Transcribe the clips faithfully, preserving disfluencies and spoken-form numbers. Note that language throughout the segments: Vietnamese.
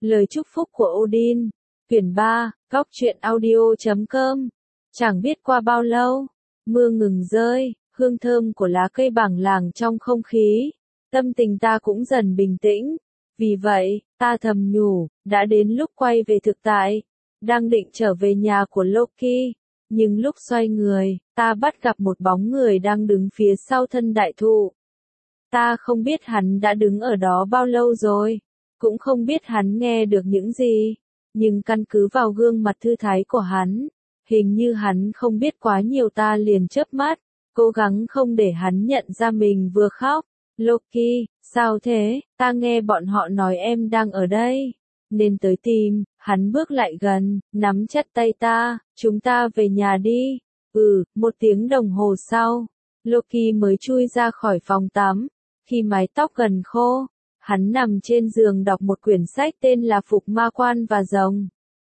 Lời chúc phúc của Odin, quyển ba, góc truyện audio chấm com. Chẳng biết qua bao lâu, mưa ngừng rơi, hương thơm của lá cây bảng làng trong không khí, tâm tình ta cũng dần bình tĩnh. Vì vậy, ta thầm nhủ, đã đến lúc quay về thực tại, đang định trở về nhà của Loki, nhưng lúc xoay người, ta bắt gặp một bóng người đang đứng phía sau thân đại thụ. Ta không biết hắn đã đứng ở đó bao lâu rồi, cũng không biết hắn nghe được những gì, nhưng căn cứ vào gương mặt thư thái của hắn, hình như hắn không biết quá nhiều. Ta liền chớp mắt, cố gắng không để hắn nhận ra mình vừa khóc. Loki, sao thế? Ta nghe bọn họ nói em đang ở đây, nên tới tìm. Hắn bước lại gần, nắm chặt tay ta, chúng ta về nhà đi. Ừ, một tiếng đồng hồ sau, Loki mới chui ra khỏi phòng tắm. Khi mái tóc gần khô, hắn nằm trên giường đọc một quyển sách tên là Phục Ma Quan và Rồng.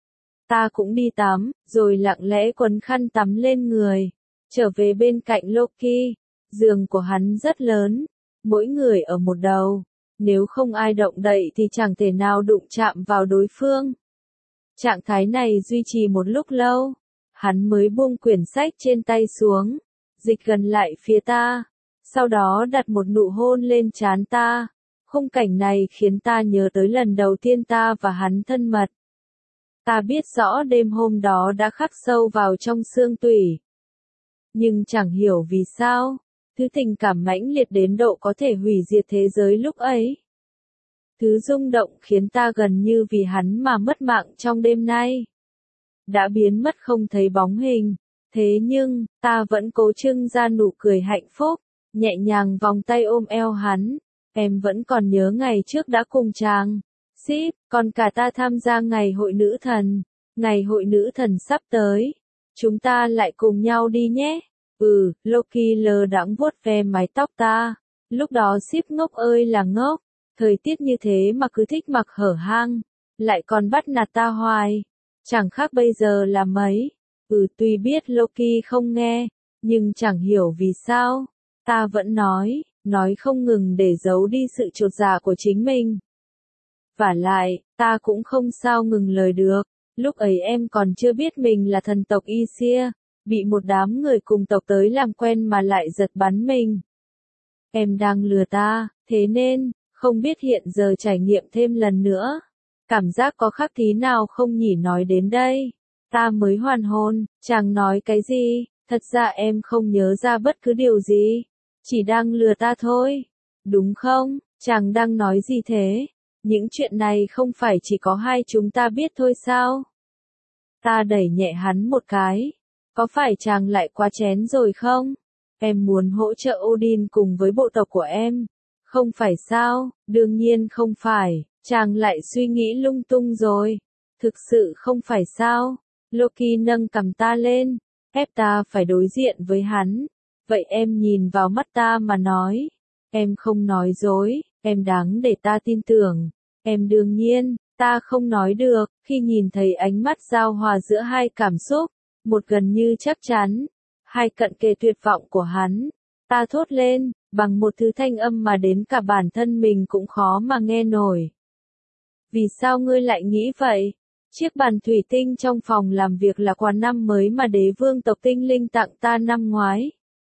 Ta cũng đi tắm, rồi lặng lẽ quấn khăn tắm lên người, trở về bên cạnh Loki. Giường của hắn rất lớn, mỗi người ở một đầu, nếu không ai động đậy thì chẳng thể nào đụng chạm vào đối phương. Trạng thái này duy trì một lúc lâu, hắn mới buông quyển sách trên tay xuống, dịch gần lại phía ta, sau đó đặt một nụ hôn lên trán ta. Khung cảnh này khiến ta nhớ tới lần đầu tiên ta và hắn thân mật. Ta biết rõ đêm hôm đó đã khắc sâu vào trong xương tủy. Nhưng chẳng hiểu vì sao, thứ tình cảm mãnh liệt đến độ có thể hủy diệt thế giới lúc ấy. Thứ rung động khiến ta gần như vì hắn mà mất mạng trong đêm nay. Đã biến mất không thấy bóng hình, thế nhưng, ta vẫn cố trưng ra nụ cười hạnh phúc, nhẹ nhàng vòng tay ôm eo hắn. Em vẫn còn nhớ ngày trước đã cùng chàng, Sip, còn cả ta tham gia ngày hội nữ thần. Ngày hội nữ thần sắp tới, chúng ta lại cùng nhau đi nhé. Ừ, Loki lơ đãng vuốt ve mái tóc ta. Lúc đó Sip ngốc ơi là ngốc, thời tiết như thế mà cứ thích mặc hở hang, lại còn bắt nạt ta hoài. Chẳng khác bây giờ là mấy. Ừ, tuy biết Loki không nghe, nhưng chẳng hiểu vì sao, ta vẫn nói. Nói không ngừng để giấu đi sự chột dạ của chính mình. Vả lại, ta cũng không sao ngừng lời được. Lúc ấy em còn chưa biết mình là thần tộc Aesir, bị một đám người cùng tộc tới làm quen mà lại giật bắn mình. Em đang lừa ta, thế nên, không biết hiện giờ trải nghiệm thêm lần nữa. Cảm giác có khác tí nào không nhỉ? Nói đến đây, ta mới hoàn hồn. Chàng nói cái gì? Thật ra em không nhớ ra bất cứ điều gì. Chỉ đang lừa ta thôi, đúng không? Chàng đang nói gì thế? Những chuyện này không phải chỉ có hai chúng ta biết thôi sao? Ta đẩy nhẹ hắn một cái. Có phải chàng lại quá chén rồi không? Em muốn hỗ trợ Odin cùng với bộ tộc của em. Không phải sao? Đương nhiên không phải. Chàng lại suy nghĩ lung tung rồi. Thực sự không phải sao? Loki nâng cằm ta lên, ép ta phải đối diện với hắn. Vậy em nhìn vào mắt ta mà nói. Em không nói dối, em đáng để ta tin tưởng. Em đương nhiên, ta không nói được, khi nhìn thấy ánh mắt giao hòa giữa hai cảm xúc, một gần như chắc chắn, hai cận kề tuyệt vọng của hắn. Ta thốt lên, bằng một thứ thanh âm mà đến cả bản thân mình cũng khó mà nghe nổi. Vì sao ngươi lại nghĩ vậy? Chiếc bàn thủy tinh trong phòng làm việc là quà năm mới mà đế vương tộc tinh linh tặng ta năm ngoái.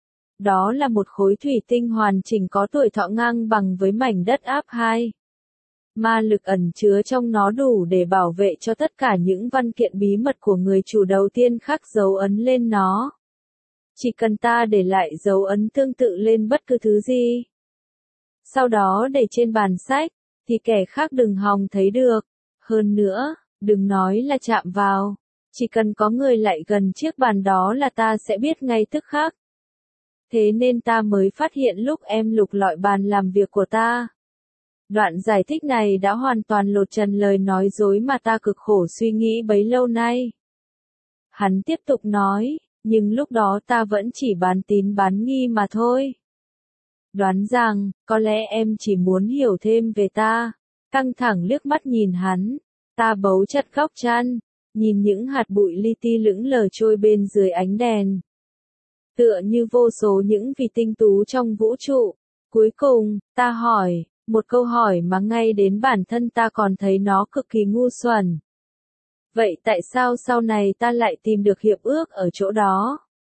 Đó là một khối thủy tinh hoàn chỉnh có tuổi thọ ngang bằng với mảnh đất áp hai. Ma lực ẩn chứa trong nó đủ để bảo vệ cho tất cả những văn kiện bí mật của người chủ đầu tiên khắc dấu ấn lên nó. Chỉ cần ta để lại dấu ấn tương tự lên bất cứ thứ gì, sau đó để trên bàn sách, thì kẻ khác đừng hòng thấy được. Hơn nữa, đừng nói là chạm vào, chỉ cần có người lại gần chiếc bàn đó là ta sẽ biết ngay tức khắc. Thế nên ta mới phát hiện lúc em lục lọi bàn làm việc của ta. Đoạn giải thích này đã hoàn toàn lột trần lời nói dối mà ta cực khổ suy nghĩ bấy lâu nay. Hắn tiếp tục nói, nhưng lúc đó ta vẫn chỉ bán tín bán nghi mà thôi. Đoán rằng, có lẽ em chỉ muốn hiểu thêm về ta. Căng thẳng liếc mắt nhìn hắn, ta bấu chặt góc chăn, nhìn những hạt bụi li ti lững lờ trôi bên dưới ánh đèn. Tựa như vô số những vì tinh tú trong vũ trụ. Cuối cùng, ta hỏi, Một câu hỏi mà ngay đến bản thân ta còn thấy nó cực kỳ ngu xuẩn. Vậy tại sao sau này ta lại tìm được hiệp ước ở chỗ đó?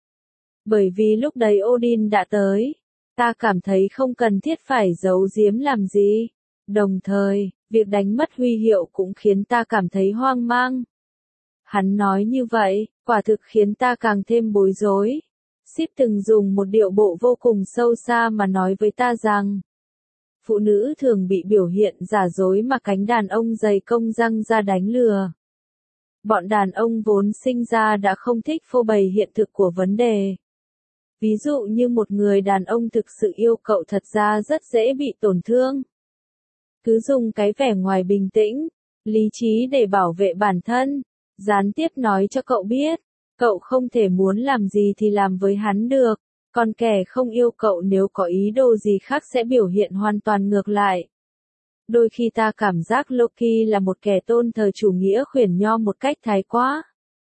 Bởi vì lúc đấy Odin đã tới. Ta cảm thấy không cần thiết phải giấu giếm làm gì. Đồng thời, việc đánh mất huy hiệu cũng khiến ta cảm thấy hoang mang. Hắn nói như vậy, quả thực khiến ta càng thêm bối rối. Sip từng dùng một điệu bộ vô cùng sâu xa mà nói với ta rằng, phụ nữ thường bị biểu hiện giả dối mà cánh đàn ông dày công răng ra đánh lừa. Bọn đàn ông vốn sinh ra đã không thích phô bày hiện thực của vấn đề. Ví dụ như một người đàn ông thực sự yêu cậu thật ra rất dễ bị tổn thương. Cứ dùng cái vẻ ngoài bình tĩnh, lý trí để bảo vệ bản thân, gián tiếp nói cho cậu biết, cậu không thể muốn làm gì thì làm với hắn được, còn kẻ không yêu cậu nếu có ý đồ gì khác sẽ biểu hiện hoàn toàn ngược lại. Đôi khi ta cảm giác Loki là một kẻ tôn thờ chủ nghĩa khuyển nho một cách thái quá.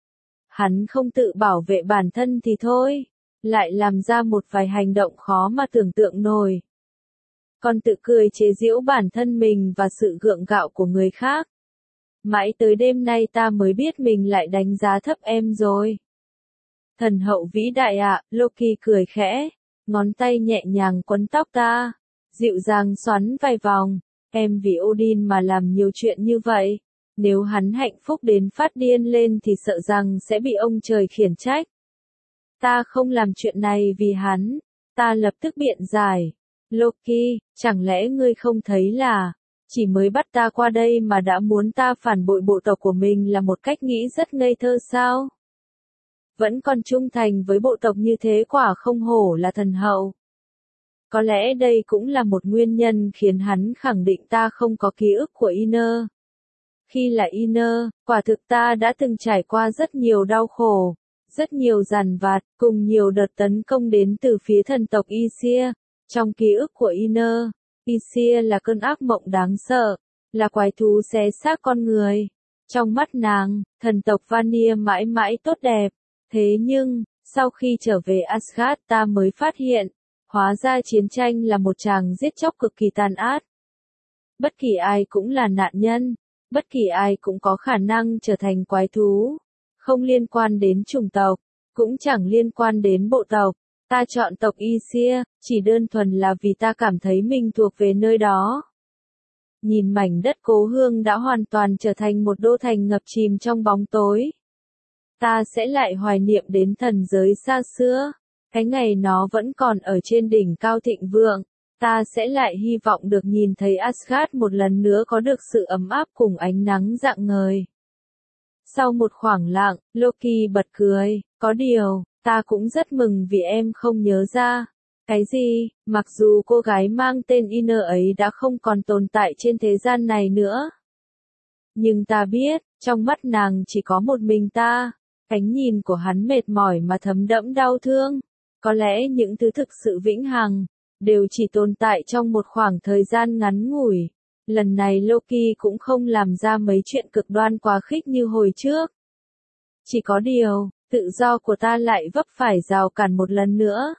Hắn không tự bảo vệ bản thân thì thôi, lại làm ra một vài hành động khó mà tưởng tượng nổi. Còn tự cười chế giễu bản thân mình và sự gượng gạo của người khác. Mãi tới đêm nay ta mới biết mình lại đánh giá thấp em rồi. Thần hậu vĩ đại ạ, Loki cười khẽ, ngón tay nhẹ nhàng quấn tóc ta, dịu dàng xoắn vài vòng, em vì Odin mà làm nhiều chuyện như vậy, nếu hắn hạnh phúc đến phát điên lên thì sợ rằng sẽ bị ông trời khiển trách. Ta không làm chuyện này vì hắn, ta lập tức biện giải. Loki, chẳng lẽ ngươi không thấy là, chỉ mới bắt ta qua đây mà đã muốn ta phản bội bộ tộc của mình là một cách nghĩ rất ngây thơ sao? Vẫn còn trung thành với bộ tộc như thế quả không hổ là thần hậu. Có lẽ đây cũng là một nguyên nhân khiến hắn khẳng định ta không có ký ức của Iner. Khi là Iner, quả thực ta đã từng trải qua rất nhiều đau khổ, rất nhiều giàn vặt, cùng nhiều đợt tấn công đến từ phía thần tộc Aesir. Trong ký ức của Iner, Aesir là cơn ác mộng đáng sợ, là quái thú xé xác con người. Trong mắt nàng, thần tộc Vanir mãi mãi tốt đẹp. Thế nhưng, sau khi trở về Asgard ta mới phát hiện, hóa ra chiến tranh là một tràng giết chóc cực kỳ tàn ác. Bất kỳ ai cũng là nạn nhân, bất kỳ ai cũng có khả năng trở thành quái thú. Không liên quan đến chủng tộc, cũng chẳng liên quan đến bộ tộc. Ta chọn tộc Aesir, chỉ đơn thuần là vì ta cảm thấy mình thuộc về nơi đó. Nhìn mảnh đất cố hương đã hoàn toàn trở thành một đô thành ngập chìm trong bóng tối. Ta sẽ lại hoài niệm đến thần giới xa xưa. Cái ngày nó vẫn còn ở trên đỉnh cao thịnh vượng. Ta sẽ lại hy vọng được nhìn thấy Asgard một lần nữa có được sự ấm áp cùng ánh nắng rạng ngời. Sau một khoảng lặng, Loki bật cười, có điều, ta cũng rất mừng vì em không nhớ ra. Cái gì, mặc dù cô gái mang tên Iner ấy đã không còn tồn tại trên thế gian này nữa. Nhưng ta biết, trong mắt nàng chỉ có một mình ta. Ánh nhìn của hắn mệt mỏi mà thấm đẫm đau thương. Có lẽ những thứ thực sự vĩnh hằng, đều chỉ tồn tại trong một khoảng thời gian ngắn ngủi. Lần này Loki cũng không làm ra mấy chuyện cực đoan quá khích như hồi trước. Chỉ có điều, tự do của ta lại vấp phải rào cản một lần nữa.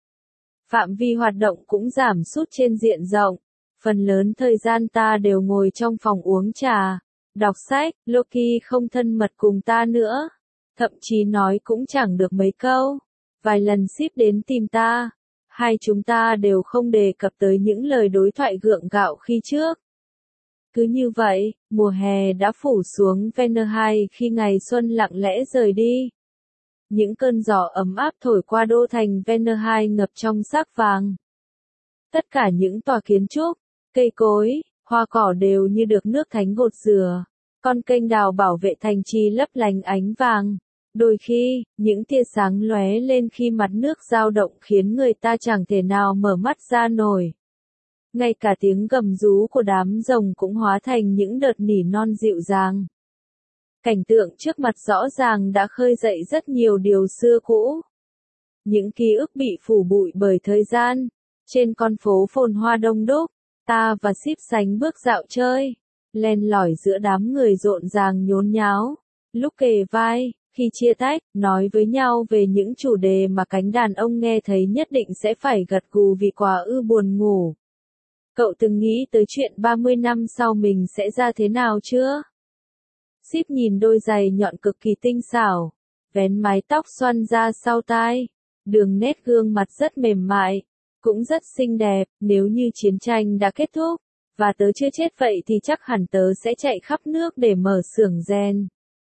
Phạm vi hoạt động cũng giảm sút trên diện rộng. Phần lớn thời gian ta đều ngồi trong phòng uống trà, đọc sách, Loki không thân mật cùng ta nữa. Thậm chí nói cũng chẳng được mấy câu. Vài lần ship đến tìm ta. Hai chúng ta đều không đề cập tới những lời đối thoại gượng gạo khi trước. Cứ như vậy, mùa hè đã phủ xuống Vanaheim khi ngày xuân lặng lẽ rời đi. Những cơn gió ấm áp thổi qua đô thành Vanaheim ngập trong sắc vàng. Tất cả những tòa kiến trúc, cây cối, hoa cỏ đều như được nước thánh gột rửa. Con kênh đào bảo vệ thành trì lấp lánh ánh vàng. Đôi khi, những tia sáng lóe lên khi mặt nước dao động khiến người ta chẳng thể nào mở mắt ra nổi. Ngay cả tiếng gầm rú của đám rồng cũng hóa thành những đợt nỉ non dịu dàng. Cảnh tượng trước mặt rõ ràng đã khơi dậy rất nhiều điều xưa cũ. Những ký ức bị phủ bụi bởi thời gian. Trên con phố phồn hoa đông đúc, ta và ship sánh bước dạo chơi, len lỏi giữa đám người rộn ràng nhốn nháo. Lúc kề vai, khi chia tách, nói với nhau về những chủ đề mà cánh đàn ông nghe thấy nhất định sẽ phải gật gù vì quá ư buồn ngủ. Cậu từng nghĩ tới chuyện ba mươi năm sau mình sẽ ra thế nào chưa? Ship nhìn đôi giày nhọn cực kỳ tinh xảo, vén mái tóc xoăn ra sau tai, đường nét gương mặt rất mềm mại, cũng rất xinh đẹp. Nếu như chiến tranh đã kết thúc, và tớ chưa chết vậy thì chắc hẳn tớ sẽ chạy khắp nước để mở xưởng rèn,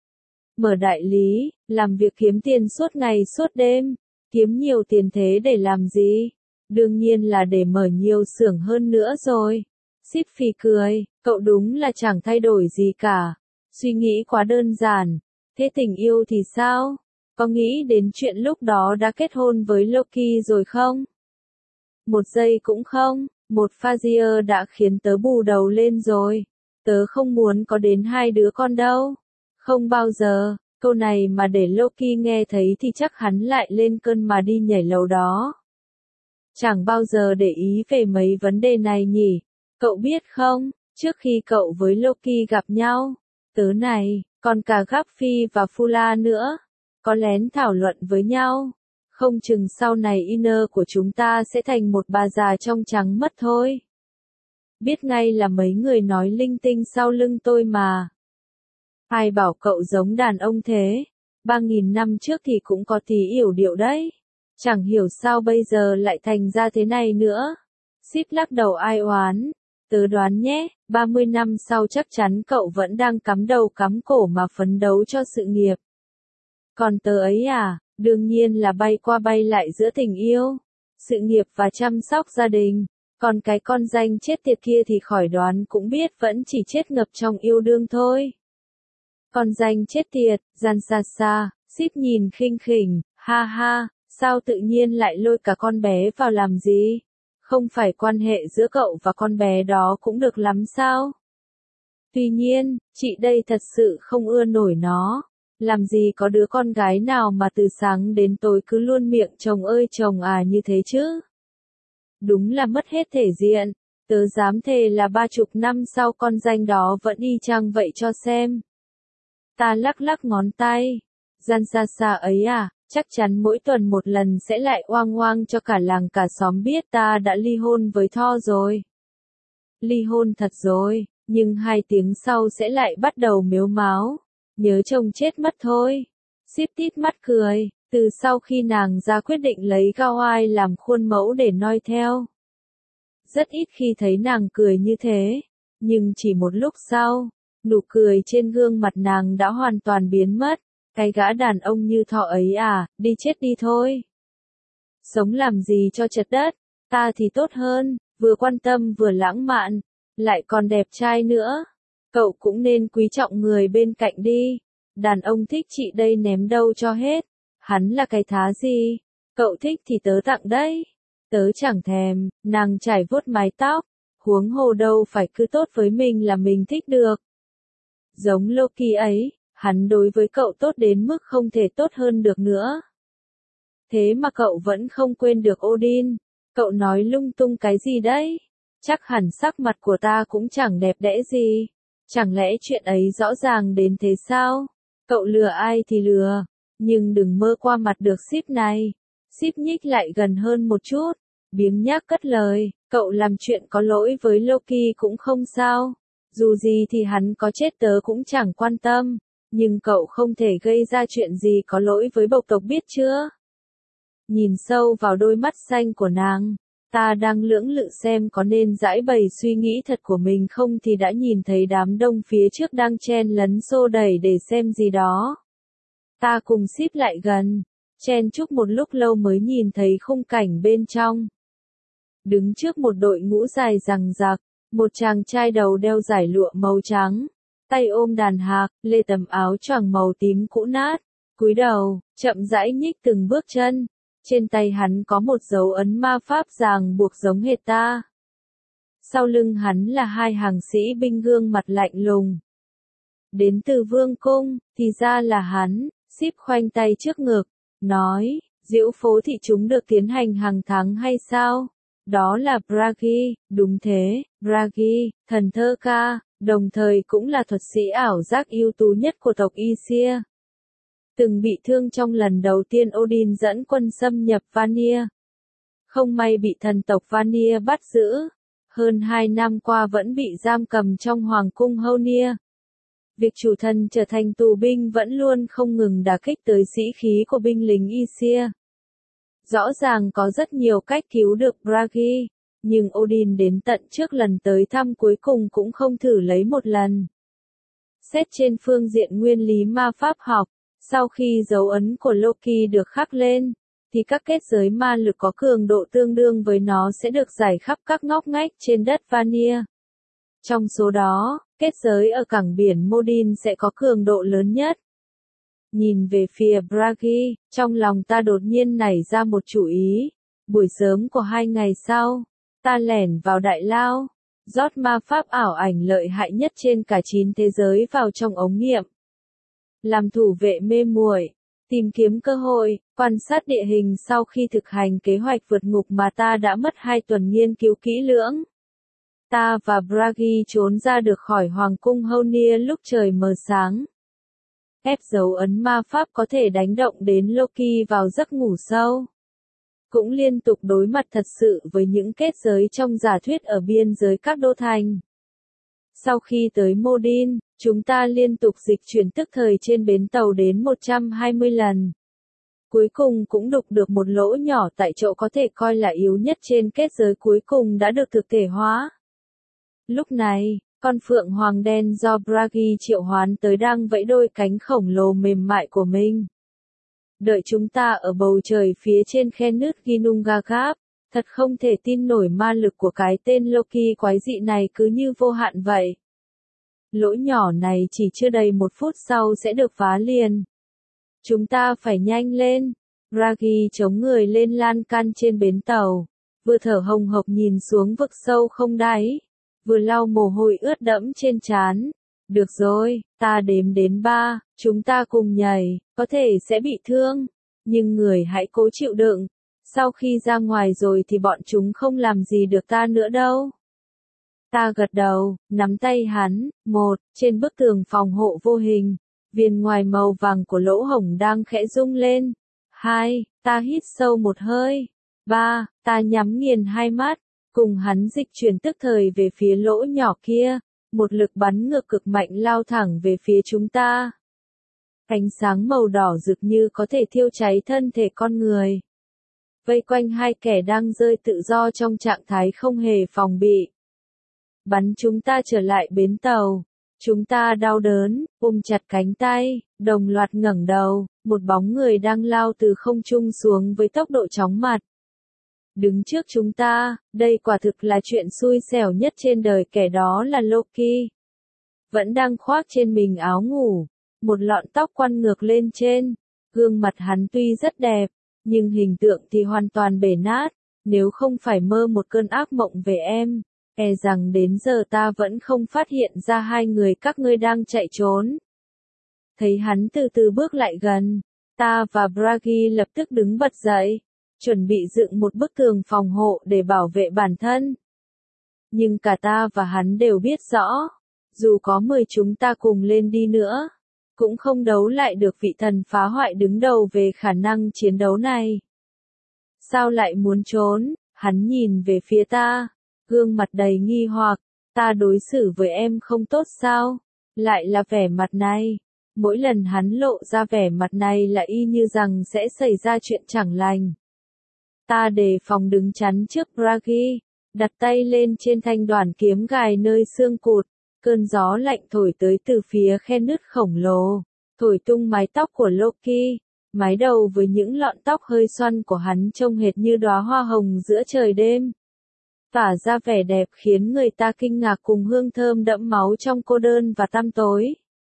mở đại lý, làm việc kiếm tiền suốt ngày suốt đêm. Kiếm nhiều tiền thế để làm gì? Đương nhiên là để mở nhiều xưởng hơn nữa rồi. Ship phì cười, cậu đúng là chẳng thay đổi gì cả. Suy nghĩ quá đơn giản. Thế tình yêu thì sao? Có nghĩ đến chuyện lúc đó đã kết hôn với Loki rồi không? Một giây cũng không. Một Fazia đã khiến tớ bù đầu lên rồi. Tớ không muốn có đến hai đứa con đâu. Không bao giờ. Câu này mà để Loki nghe thấy thì chắc hắn lại lên cơn mà đi nhảy lầu đó. Chẳng bao giờ để ý về mấy vấn đề này nhỉ. Cậu biết không, trước khi cậu với Loki gặp nhau, tớ này, còn cả Gaffy và Fula nữa, có lén thảo luận với nhau. Không chừng sau này inner của chúng ta sẽ thành một bà già trong trắng mất thôi. Biết ngay là mấy người nói linh tinh sau lưng tôi mà. Ai bảo cậu giống đàn ông thế? Ba nghìn năm trước thì cũng có tí yểu điệu đấy. Chẳng hiểu sao bây giờ lại thành ra thế này nữa. Ship lắc đầu ai oán. Tớ đoán nhé, ba mươi năm sau chắc chắn cậu vẫn đang cắm đầu cắm cổ mà phấn đấu cho sự nghiệp. Còn tớ ấy à, đương nhiên là bay qua bay lại giữa tình yêu, sự nghiệp và chăm sóc gia đình. Còn cái con danh chết tiệt kia thì khỏi đoán cũng biết vẫn chỉ chết ngập trong yêu đương thôi. Con danh chết tiệt, gian xa xa, Ship nhìn khinh khỉnh, ha ha, sao tự nhiên lại lôi cả con bé vào làm gì? Không phải quan hệ giữa cậu và con bé đó cũng được lắm sao? Tuy nhiên, chị đây thật sự không ưa nổi nó. Làm gì có đứa con gái nào mà từ sáng đến tối cứ luôn miệng chồng ơi chồng à như thế chứ? Đúng là mất hết thể diện. Tớ dám thề là ba chục năm sau con danh đó vẫn y chang vậy cho xem. Ta lắc lắc ngón tay. Gian xa xa ấy à, chắc chắn mỗi tuần một lần sẽ lại oang oang cho cả làng cả xóm biết ta đã ly hôn với Thor rồi. Ly hôn thật rồi, nhưng hai tiếng sau sẽ lại bắt đầu mếu máo. Nhớ chồng chết mất thôi. Ship tít mắt cười, từ sau khi nàng ra quyết định lấy Gao Ai làm khuôn mẫu để noi theo. Rất ít khi thấy nàng cười như thế, nhưng chỉ một lúc sau, nụ cười trên gương mặt nàng đã hoàn toàn biến mất. Cái gã đàn ông như Thọ ấy à, đi chết đi thôi. Sống làm gì cho chật đất, ta thì tốt hơn, vừa quan tâm vừa lãng mạn, lại còn đẹp trai nữa. Cậu cũng nên quý trọng người bên cạnh đi. Đàn ông thích chị đây ném đâu cho hết. Hắn là cái thá gì? Cậu thích thì tớ tặng đấy. Tớ chẳng thèm, nàng chải vuốt mái tóc. Huống hồ đâu phải cứ tốt với mình là mình thích được. Giống Loki ấy, hắn đối với cậu tốt đến mức không thể tốt hơn được nữa. Thế mà cậu vẫn không quên được Odin. Cậu nói lung tung cái gì đấy? Chắc hẳn sắc mặt của ta cũng chẳng đẹp đẽ gì. Chẳng lẽ chuyện ấy rõ ràng đến thế sao? Cậu lừa ai thì lừa, nhưng đừng mơ qua mặt được Ship này. Ship nhích lại gần hơn một chút, biếng nhác cất lời, cậu làm chuyện có lỗi với Loki cũng không sao. Dù gì thì hắn có chết tớ cũng chẳng quan tâm, nhưng cậu không thể gây ra chuyện gì có lỗi với bộc tộc biết chưa? Nhìn sâu vào đôi mắt xanh của nàng, ta đang lưỡng lự xem có nên giải bày suy nghĩ thật của mình không thì đã nhìn thấy đám đông phía trước đang chen lấn xô đẩy để xem gì đó. Ta cùng Ship lại gần, chen chúc một lúc lâu mới nhìn thấy khung cảnh bên trong. Đứng trước một đội ngũ dài rằng rạc, một chàng trai đầu đeo dải lụa màu trắng, tay ôm đàn hạc, lê tầm áo choàng màu tím cũ nát, cúi đầu, chậm rãi nhích từng bước chân. Trên tay hắn có một dấu ấn ma pháp ràng buộc giống hệt ta. Sau lưng hắn là hai hàng sĩ binh gương mặt lạnh lùng. Đến từ vương cung, thì ra là hắn. Ship khoanh tay trước ngực, nói, diễu phố thị chúng được tiến hành hàng tháng hay sao? Đó là Bragi, đúng thế, Bragi, thần thơ ca, đồng thời cũng là thuật sĩ ảo giác ưu tú nhất của tộc Aesir. Từng bị thương trong lần đầu tiên Odin dẫn quân xâm nhập Vanir. Không may bị thần tộc Vanir bắt giữ. hơn hai năm qua vẫn bị giam cầm trong hoàng cung Hônia. Việc chủ thần trở thành tù binh vẫn luôn không ngừng đả kích tới sĩ khí của binh lính Aesir. Rõ ràng có rất nhiều cách cứu được Bragi, nhưng Odin đến tận trước lần tới thăm cuối cùng cũng không thử lấy một lần. Xét trên phương diện nguyên lý ma pháp học, sau khi dấu ấn của Loki được khắc lên, thì các kết giới ma lực có cường độ tương đương với nó sẽ được rải khắp các ngóc ngách trên đất Vanir. Trong số đó, kết giới ở cảng biển Modin sẽ có cường độ lớn nhất. Nhìn về phía Bragi, trong lòng ta đột nhiên nảy ra một chủ ý. Buổi sớm của hai ngày sau, ta lẻn vào đại lao, rót ma pháp ảo ảnh lợi hại nhất trên cả chín thế giới vào trong ống nghiệm. Làm thủ vệ mê muội, tìm kiếm cơ hội, quan sát địa hình sau khi thực hành kế hoạch vượt ngục mà ta đã mất hai tuần nghiên cứu kỹ lưỡng. Ta và Bragi trốn ra được khỏi hoàng cung Hônia lúc trời mờ sáng. Ép dấu ấn ma pháp có thể đánh động đến Loki vào giấc ngủ sâu. Cũng liên tục đối mặt thật sự với những kết giới trong giả thuyết ở biên giới các đô thành. Sau khi tới Modin, chúng ta liên tục dịch chuyển tức thời trên bến tàu đến một trăm hai mươi lần. Cuối cùng cũng đục được một lỗ nhỏ tại chỗ có thể coi là yếu nhất trên kết giới cuối cùng đã được thực thể hóa. Lúc này, con phượng hoàng đen do Bragi triệu hoán tới đang vẫy đôi cánh khổng lồ mềm mại của mình. Đợi chúng ta ở bầu trời phía trên khe nứt Ginnungagap, thật không thể tin nổi ma lực của cái tên Loki quái dị này cứ như vô hạn vậy. Lỗ nhỏ này chỉ chưa đầy một phút sau sẽ được phá liền. Chúng ta phải nhanh lên. Bragi chống người lên lan can trên bến tàu, vừa thở hồng hộc nhìn xuống vực sâu không đáy, vừa lau mồ hôi ướt đẫm trên trán. Được rồi, ta đếm đến ba, chúng ta cùng nhảy, có thể sẽ bị thương, nhưng người hãy cố chịu đựng, sau khi ra ngoài rồi thì bọn chúng không làm gì được ta nữa đâu. Ta gật đầu, nắm tay hắn. Một, trên bức tường phòng hộ vô hình, viền ngoài màu vàng của lỗ hổng đang khẽ rung lên. Hai, ta hít sâu một hơi. Ba, ta nhắm nghiền hai mắt, cùng hắn dịch chuyển tức thời về phía lỗ nhỏ kia. Một lực bắn ngược cực mạnh lao thẳng về phía chúng ta. Ánh sáng màu đỏ rực như có thể thiêu cháy thân thể con người. Vây quanh hai kẻ đang rơi tự do trong trạng thái không hề phòng bị. Bắn chúng ta trở lại bến tàu. Chúng ta đau đớn, ôm chặt cánh tay, đồng loạt ngẩng đầu, một bóng người đang lao từ không trung xuống với tốc độ chóng mặt. Đứng trước chúng ta, đây quả thực là chuyện xui xẻo nhất trên đời, kẻ đó là Loki. Vẫn đang khoác trên mình áo ngủ, một lọn tóc quăn ngược lên trên, gương mặt hắn tuy rất đẹp, nhưng hình tượng thì hoàn toàn bể nát, nếu không phải mơ một cơn ác mộng về em, e rằng đến giờ ta vẫn không phát hiện ra hai người các ngươi đang chạy trốn. Thấy hắn từ từ bước lại gần, ta và Bragi lập tức đứng bật dậy, chuẩn bị dựng một bức tường phòng hộ để bảo vệ bản thân. Nhưng cả ta và hắn đều biết rõ, dù có mười chúng ta cùng lên đi nữa, cũng không đấu lại được vị thần phá hoại đứng đầu về khả năng chiến đấu này. Sao lại muốn trốn? Hắn nhìn về phía ta, gương mặt đầy nghi hoặc. Ta đối xử với em không tốt sao? Lại là vẻ mặt này. Mỗi lần hắn lộ ra vẻ mặt này là y như rằng sẽ xảy ra chuyện chẳng lành. Ta đề phòng đứng chắn trước Bragi, đặt tay lên trên thanh đoản kiếm gài nơi xương cụt. Cơn gió lạnh thổi tới từ phía khe nứt khổng lồ, thổi tung mái tóc của Loki, mái đầu với những lọn tóc hơi xoăn của hắn trông hệt như đóa hoa hồng giữa trời đêm. Tỏa ra vẻ đẹp khiến người ta kinh ngạc cùng hương thơm đẫm máu trong cô đơn và tăm tối.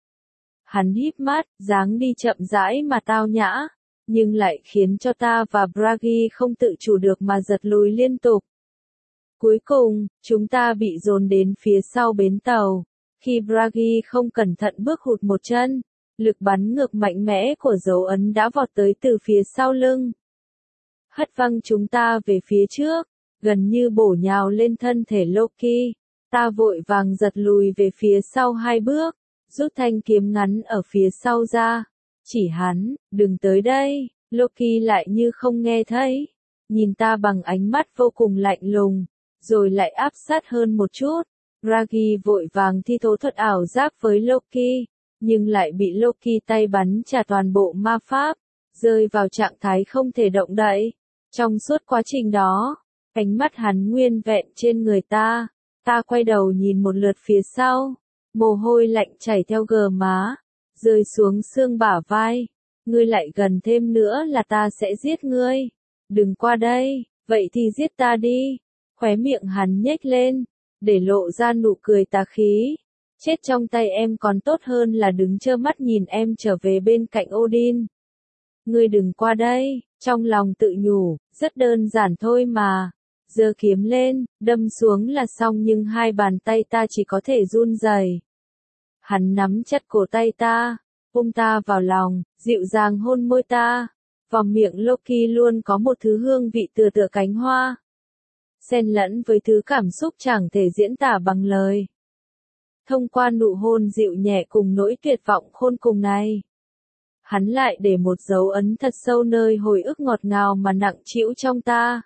Hắn híp mắt, dáng đi chậm rãi mà tao nhã, nhưng lại khiến cho ta và Bragi không tự chủ được mà giật lùi liên tục. Cuối cùng, chúng ta bị dồn đến phía sau bến tàu. Khi Bragi không cẩn thận bước hụt một chân, lực bắn ngược mạnh mẽ của dấu ấn đã vọt tới từ phía sau lưng. Hất văng chúng ta về phía trước, gần như bổ nhào lên thân thể Loki. Ta vội vàng giật lùi về phía sau hai bước, rút thanh kiếm ngắn ở phía sau ra. Chỉ hắn, đừng tới đây. Loki lại như không nghe thấy. Nhìn ta bằng ánh mắt vô cùng lạnh lùng. rồi lại áp sát hơn một chút. Ragi vội vàng thi tố thuật ảo giác với Loki, nhưng lại bị Loki tay bắn trả toàn bộ ma pháp, rơi vào trạng thái không thể động đậy. Trong suốt quá trình đó, ánh mắt hắn nguyên vẹn trên người ta, ta quay đầu nhìn một lượt phía sau, mồ hôi lạnh chảy theo gờ má, rơi xuống xương bả vai. Ngươi lại gần thêm nữa là ta sẽ giết ngươi. Đừng qua đây, vậy thì giết ta đi. Khóe miệng hắn nhếch lên, để lộ ra nụ cười tà khí. Chết trong tay em còn tốt hơn là đứng trơ mắt nhìn em trở về bên cạnh Odin. Ngươi đừng qua đây, trong lòng tự nhủ, rất đơn giản thôi mà. Giơ kiếm lên, đâm xuống là xong, nhưng hai bàn tay ta chỉ có thể run rẩy. Hắn nắm chặt cổ tay ta, ôm ta vào lòng, dịu dàng hôn môi ta. Vòng miệng Loki luôn có một thứ hương vị tựa tựa cánh hoa, xen lẫn với thứ cảm xúc chẳng thể diễn tả bằng lời. Thông qua nụ hôn dịu nhẹ cùng nỗi tuyệt vọng khôn cùng này, hắn lại để một dấu ấn thật sâu nơi hồi ức ngọt ngào mà nặng trĩu trong ta.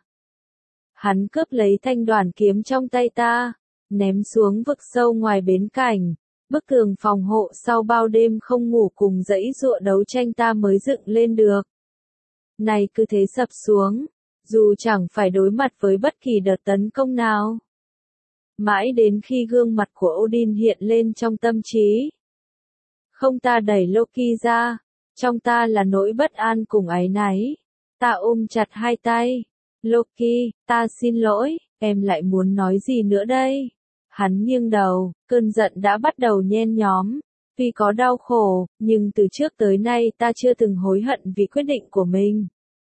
Hắn cướp lấy thanh đoản kiếm trong tay ta, ném xuống vực sâu ngoài bến cảnh. Bức tường phòng hộ sau bao đêm không ngủ cùng dãy dụa đấu tranh ta mới dựng lên được. Này cứ thế sập xuống, dù chẳng phải đối mặt với bất kỳ đợt tấn công nào. Mãi đến khi gương mặt của Odin hiện lên trong tâm trí. Không, ta đẩy Loki ra, trong ta là nỗi bất an cùng áy náy. Ta ôm chặt hai tay. Loki, ta xin lỗi, em lại muốn nói gì nữa đây? Hắn nghiêng đầu, cơn giận đã bắt đầu nhen nhóm. Tuy có đau khổ, nhưng từ trước tới nay ta chưa từng hối hận vì quyết định của mình.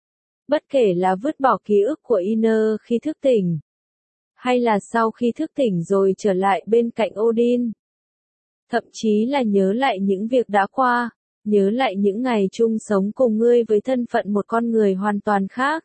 Bất kể là vứt bỏ ký ức của Iner khi thức tỉnh, hay là sau khi thức tỉnh rồi trở lại bên cạnh Odin. Thậm chí là nhớ lại những việc đã qua, nhớ lại những ngày chung sống cùng ngươi với thân phận một con người hoàn toàn khác.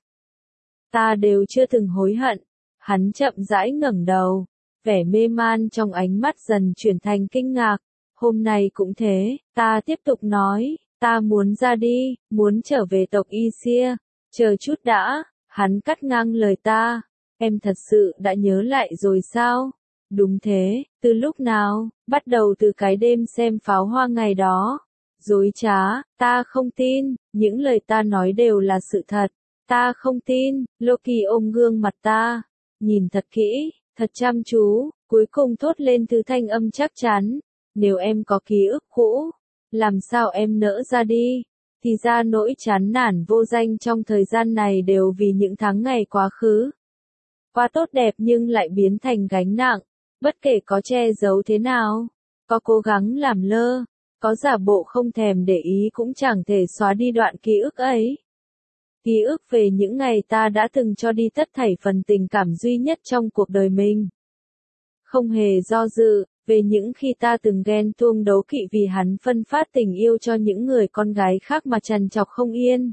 Ta đều chưa từng hối hận. Hắn chậm rãi ngẩng đầu, vẻ mê man trong ánh mắt dần chuyển thành kinh ngạc. Hôm nay cũng thế, ta tiếp tục nói, ta muốn ra đi, muốn trở về tộc Isia. Chờ chút đã, hắn cắt ngang lời ta. Em thật sự đã nhớ lại rồi sao? Đúng thế, từ lúc nào? Bắt đầu từ cái đêm xem pháo hoa ngày đó. Dối trá, ta không tin, những lời ta nói đều là sự thật. Ta không tin. Loki ôm gương mặt ta, nhìn thật kỹ, thật chăm chú, cuối cùng thốt lên thứ thanh âm chắc chắn. Nếu em có ký ức cũ, làm sao em nỡ ra đi? Thì ra nỗi chán nản vô danh trong thời gian này đều vì những tháng ngày quá khứ. Quá tốt đẹp nhưng lại biến thành gánh nặng. Bất kể có che giấu thế nào, có cố gắng làm lơ, có giả bộ không thèm để ý cũng chẳng thể xóa đi đoạn ký ức ấy. Ký ức về những ngày ta đã từng cho đi tất thảy phần tình cảm duy nhất trong cuộc đời mình. Không hề do dự, về những khi ta từng ghen tuông đấu kỵ vì hắn phân phát tình yêu cho những người con gái khác mà trằn trọc không yên.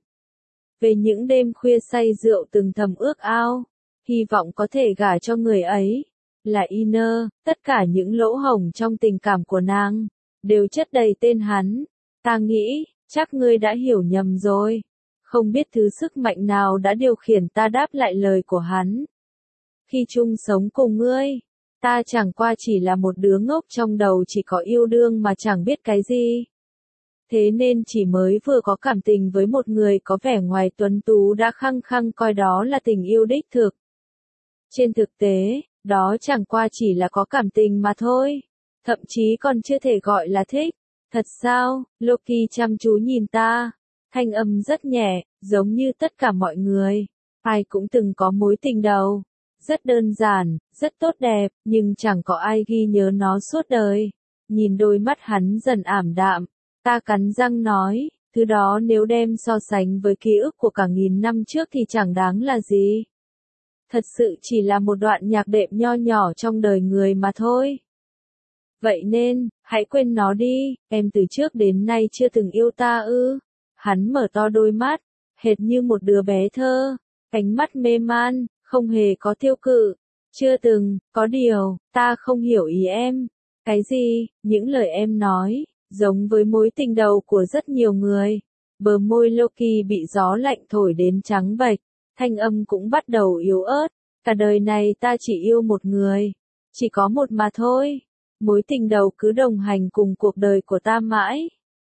Về những đêm khuya say rượu từng thầm ước ao, hy vọng có thể gả cho người ấy. Là Iner, tất cả những lỗ hổng trong tình cảm của nàng, đều chất đầy tên hắn. Ta nghĩ, chắc ngươi đã hiểu nhầm rồi. Không biết thứ sức mạnh nào đã điều khiển ta đáp lại lời của hắn. Khi chung sống cùng ngươi, ta chẳng qua chỉ là một đứa ngốc trong đầu chỉ có yêu đương mà chẳng biết cái gì. Thế nên chỉ mới vừa có cảm tình với một người có vẻ ngoài tuấn tú đã khăng khăng coi đó là tình yêu đích thực. Trên thực tế, đó chẳng qua chỉ là có cảm tình mà thôi. Thậm chí còn chưa thể gọi là thích. Thật sao? Loki chăm chú nhìn ta. Thanh âm rất nhẹ, giống như tất cả mọi người. Ai cũng từng có mối tình đầu. Rất đơn giản, rất tốt đẹp, nhưng chẳng có ai ghi nhớ nó suốt đời. Nhìn đôi mắt hắn dần ảm đạm, ta cắn răng nói, thứ đó nếu đem so sánh với ký ức của cả nghìn năm trước thì chẳng đáng là gì. Thật sự chỉ là một đoạn nhạc đệm nho nhỏ trong đời người mà thôi. Vậy nên, hãy quên nó đi, em từ trước đến nay chưa từng yêu ta ư. Hắn mở to đôi mắt, hệt như một đứa bé thơ, ánh mắt mê man, không hề có tiêu cự. Chưa từng, có điều, ta không hiểu ý em. Cái gì, những lời em nói, giống với mối tình đầu của rất nhiều người. Bờ môi Loki bị gió lạnh thổi đến trắng bệch, thanh âm cũng bắt đầu yếu ớt. Cả đời này ta chỉ yêu một người, chỉ có một mà thôi. Mối tình đầu cứ đồng hành cùng cuộc đời của ta mãi.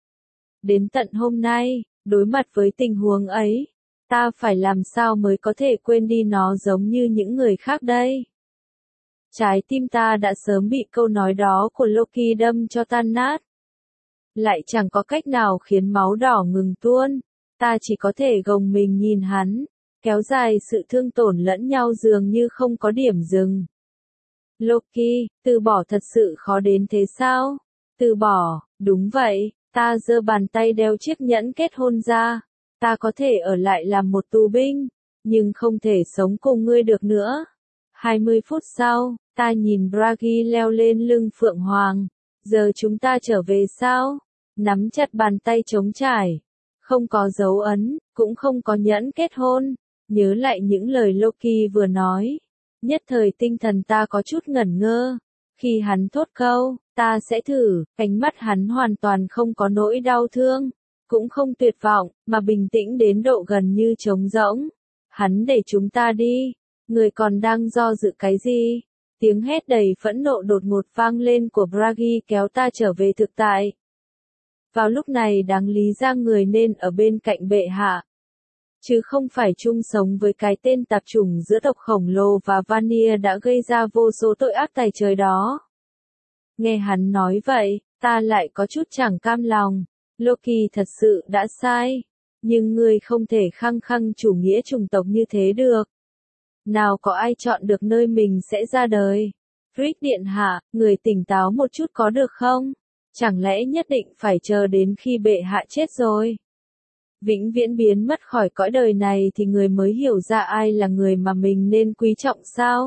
Đến tận hôm nay, đối mặt với tình huống ấy, ta phải làm sao mới có thể quên đi nó giống như những người khác đây? Trái tim ta đã sớm bị câu nói đó của Loki đâm cho tan nát. Lại chẳng có cách nào khiến máu đỏ ngừng tuôn, ta chỉ có thể gồng mình nhìn hắn, kéo dài sự thương tổn lẫn nhau dường như không có điểm dừng. Loki, từ bỏ thật sự khó đến thế sao? Từ bỏ, đúng vậy, ta giơ bàn tay đeo chiếc nhẫn kết hôn ra. Ta có thể ở lại làm một tù binh, nhưng không thể sống cùng ngươi được nữa. hai mươi phút sau, ta nhìn Bragi leo lên lưng Phượng Hoàng. Giờ chúng ta trở về sao? Nắm chặt bàn tay trống trải. Không có dấu ấn, cũng không có nhẫn kết hôn. Nhớ lại những lời Loki vừa nói. Nhất thời tinh thần ta có chút ngẩn ngơ. Khi hắn thốt câu, ta sẽ thử, ánh mắt hắn hoàn toàn không có nỗi đau thương. Cũng không tuyệt vọng, mà bình tĩnh đến độ gần như trống rỗng. Hắn để chúng ta đi. Người còn đang do dự cái gì? Tiếng hét đầy phẫn nộ đột ngột vang lên của Bragi kéo ta trở về thực tại. Vào lúc này đáng lý ra người nên ở bên cạnh bệ hạ. Chứ không phải chung sống với cái tên tạp chủng giữa tộc khổng lồ và Vanir đã gây ra vô số tội ác tày trời đó. Nghe hắn nói vậy, ta lại có chút chẳng cam lòng. Loki thật sự đã sai. Nhưng ngươi không thể khăng khăng chủ nghĩa chủng tộc như thế được. Nào có ai chọn được nơi mình sẽ ra đời. Frick điện hạ, người tỉnh táo một chút có được không? Chẳng lẽ nhất định phải chờ đến khi bệ hạ chết rồi? Vĩnh viễn biến mất khỏi cõi đời này thì người mới hiểu ra ai là người mà mình nên quý trọng sao?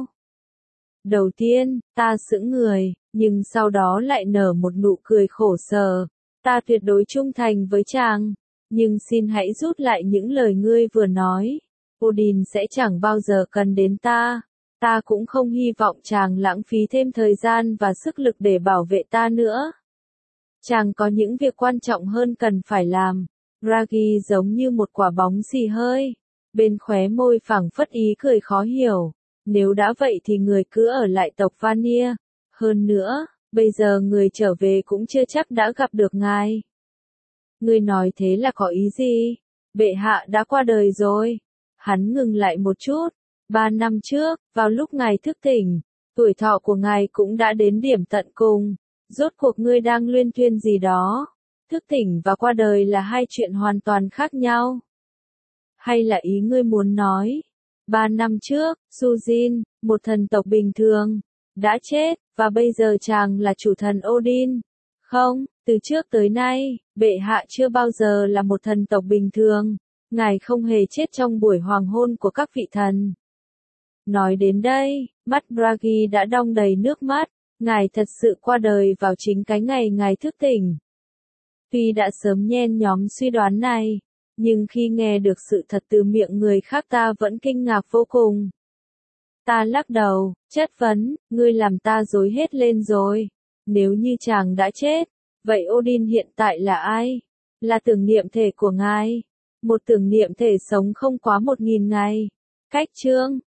Đầu tiên, ta sững người, nhưng sau đó lại nở một nụ cười khổ sở. Ta tuyệt đối trung thành với chàng, nhưng xin hãy rút lại những lời ngươi vừa nói. Odin sẽ chẳng bao giờ cần đến ta. Ta cũng không hy vọng chàng lãng phí thêm thời gian và sức lực để bảo vệ ta nữa. Chàng có những việc quan trọng hơn cần phải làm. Bragi giống như một quả bóng xì hơi. Bên khóe môi phảng phất ý cười khó hiểu. Nếu đã vậy thì người cứ ở lại tộc Vanir. Hơn nữa, bây giờ người trở về cũng chưa chắc đã gặp được ngài. Ngươi nói thế là có ý gì? Bệ hạ đã qua đời rồi. Hắn ngừng lại một chút. Ba năm trước, vào lúc ngài thức tỉnh, tuổi thọ của ngài cũng đã đến điểm tận cùng. Rốt cuộc ngươi đang luyên thuyên gì đó? Thức tỉnh và qua đời là hai chuyện hoàn toàn khác nhau. Hay là ý ngươi muốn nói? Ba năm trước, Sujin, một thần tộc bình thường, đã chết, và bây giờ chàng là chủ thần Odin. Không, từ trước tới nay, bệ hạ chưa bao giờ là một thần tộc bình thường. Ngài không hề chết trong buổi hoàng hôn của các vị thần. Nói đến đây, mắt Bragi đã đong đầy nước mắt. Ngài thật sự qua đời vào chính cái ngày ngài thức tỉnh. Tuy đã sớm nhen nhóm suy đoán này, nhưng khi nghe được sự thật từ miệng người khác ta vẫn kinh ngạc vô cùng. Ta lắc đầu, chất vấn, ngươi làm ta rối hết lên rồi. Nếu như chàng đã chết, vậy Odin hiện tại là ai? Là tưởng niệm thể của ngài. Một tưởng niệm thể sống không quá một nghìn ngày. Cách chương,